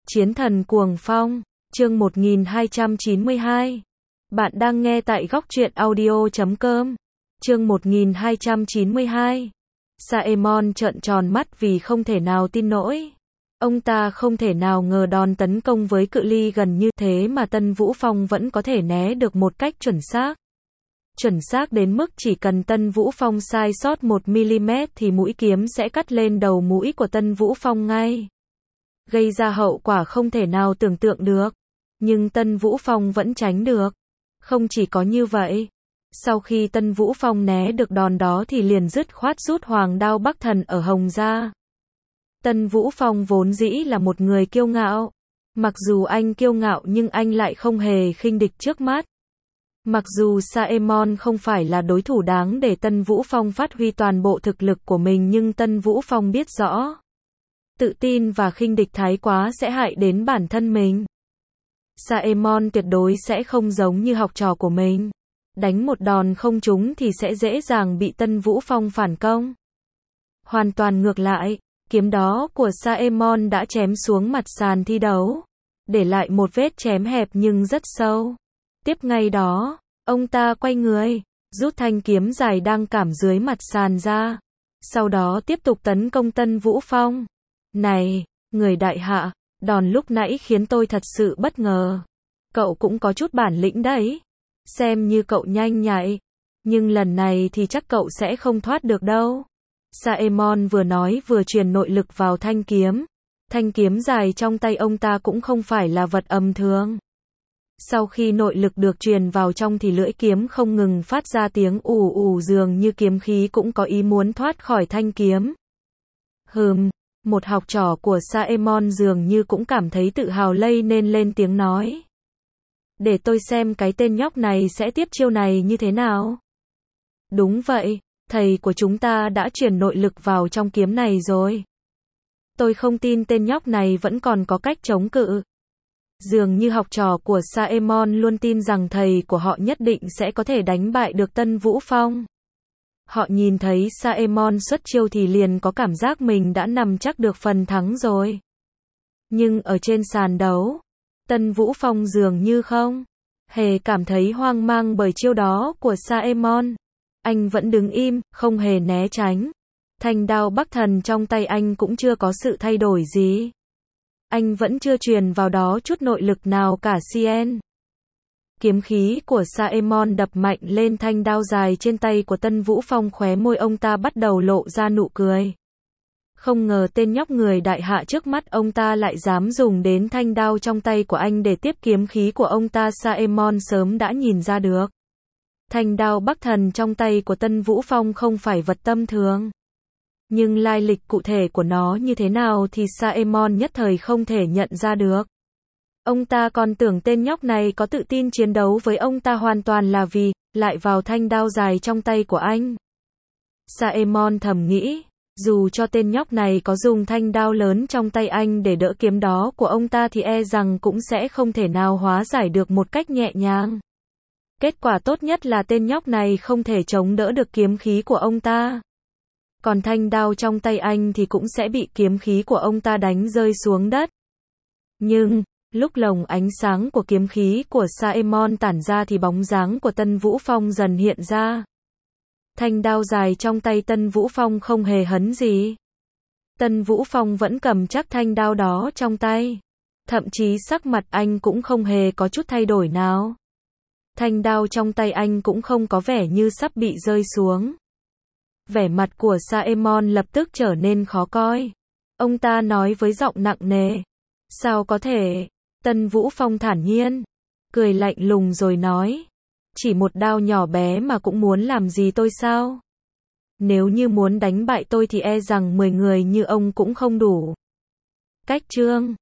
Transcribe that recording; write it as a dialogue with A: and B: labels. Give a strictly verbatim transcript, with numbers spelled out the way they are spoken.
A: Chiến thần cuồng phong, chương một nghìn hai trăm chín mươi hai. Bạn đang nghe tại góc truyện audio chấm com. Chương một nghìn hai trăm chín mươi hai. Saemon trợn tròn mắt vì không thể nào tin nổi. Ông ta không thể nào ngờ đòn tấn công với cự ly gần như thế mà Tân Vũ Phong vẫn có thể né được một cách chuẩn xác. Chuẩn xác đến mức chỉ cần Tân Vũ Phong sai sót một mi-li-mét thì mũi kiếm sẽ cắt lên đầu mũi của Tân Vũ Phong ngay. Gây ra hậu quả không thể nào tưởng tượng được. Nhưng Tân Vũ Phong vẫn tránh được. Không chỉ có như vậy. Sau khi Tân Vũ Phong né được đòn đó thì liền dứt khoát rút Hoàng Đao Bắc Thần ở hồng ra. Tân Vũ Phong vốn dĩ là một người kiêu ngạo. Mặc dù anh kiêu ngạo nhưng anh lại không hề khinh địch trước mắt. Mặc dù Saemon không phải là đối thủ đáng để Tân Vũ Phong phát huy toàn bộ thực lực của mình nhưng Tân Vũ Phong biết rõ. Tự tin và khinh địch thái quá sẽ hại đến bản thân mình. Saemon tuyệt đối sẽ không giống như học trò của mình. Đánh một đòn không trúng thì sẽ dễ dàng bị Tân Vũ Phong phản công. Hoàn toàn ngược lại, kiếm đó của Saemon đã chém xuống mặt sàn thi đấu. Để lại một vết chém hẹp nhưng rất sâu. Tiếp ngay đó, ông ta quay người, rút thanh kiếm dài đang cảm dưới mặt sàn ra. Sau đó tiếp tục tấn công Tân Vũ Phong. Này, người đại hạ, đòn lúc nãy khiến tôi thật sự bất ngờ. Cậu cũng có chút bản lĩnh đấy. Xem như cậu nhanh nhạy. Nhưng lần này thì chắc cậu sẽ không thoát được đâu. Saemon vừa nói vừa truyền nội lực vào thanh kiếm. Thanh kiếm dài trong tay ông ta cũng không phải là vật ầm thường. Sau khi nội lực được truyền vào trong thì lưỡi kiếm không ngừng phát ra tiếng ù ù dường như kiếm khí cũng có ý muốn thoát khỏi thanh kiếm. Hừm, một học trò của Saemon dường như cũng cảm thấy tự hào lây nên lên tiếng nói. Để tôi xem cái tên nhóc này sẽ tiếp chiêu này như thế nào. Đúng vậy, thầy của chúng ta đã truyền nội lực vào trong kiếm này rồi. Tôi không tin tên nhóc này vẫn còn có cách chống cự. Dường như học trò của Saemon luôn tin rằng thầy của họ nhất định sẽ có thể đánh bại được Tân Vũ Phong. Họ nhìn thấy Saemon xuất chiêu thì liền có cảm giác mình đã nắm chắc được phần thắng rồi. Nhưng ở trên sàn đấu, Tân Vũ Phong dường như không hề cảm thấy hoang mang bởi chiêu đó của Saemon. Anh vẫn đứng im, không hề né tránh. Thanh đao Bắc Thần trong tay anh cũng chưa có sự thay đổi gì. Anh vẫn chưa truyền vào đó chút nội lực nào cả Cien. Kiếm khí của Saemon đập mạnh lên thanh đao dài trên tay của Tân Vũ Phong, khóe môi ông ta bắt đầu lộ ra nụ cười. Không ngờ tên nhóc người đại hạ trước mắt ông ta lại dám dùng đến thanh đao trong tay của anh để tiếp kiếm khí của ông ta. Saemon sớm đã nhìn ra được. Thanh đao Bắc Thần trong tay của Tân Vũ Phong không phải vật tầm thường. Nhưng lai lịch cụ thể của nó như thế nào thì Saemon nhất thời không thể nhận ra được. Ông ta còn tưởng tên nhóc này có tự tin chiến đấu với ông ta hoàn toàn là vì lại vào thanh đao dài trong tay của anh. Saemon thầm nghĩ, dù cho tên nhóc này có dùng thanh đao lớn trong tay anh để đỡ kiếm đó của ông ta thì e rằng cũng sẽ không thể nào hóa giải được một cách nhẹ nhàng. Kết quả tốt nhất là tên nhóc này không thể chống đỡ được kiếm khí của ông ta. Còn thanh đao trong tay anh thì cũng sẽ bị kiếm khí của ông ta đánh rơi xuống đất. Nhưng, lúc lồng ánh sáng của kiếm khí của Saemon tản ra thì bóng dáng của Tân Vũ Phong dần hiện ra. Thanh đao dài trong tay Tân Vũ Phong không hề hấn gì. Tân Vũ Phong vẫn cầm chắc thanh đao đó trong tay. Thậm chí sắc mặt anh cũng không hề có chút thay đổi nào. Thanh đao trong tay anh cũng không có vẻ như sắp bị rơi xuống. Vẻ mặt của Saemon lập tức trở nên khó coi. Ông ta nói với giọng nặng nề. Sao có thể? Tân Vũ Phong thản nhiên, cười lạnh lùng rồi nói. Chỉ một đao nhỏ bé mà cũng muốn làm gì tôi sao? Nếu như muốn đánh bại tôi thì e rằng mười người như ông cũng không đủ. Cách chương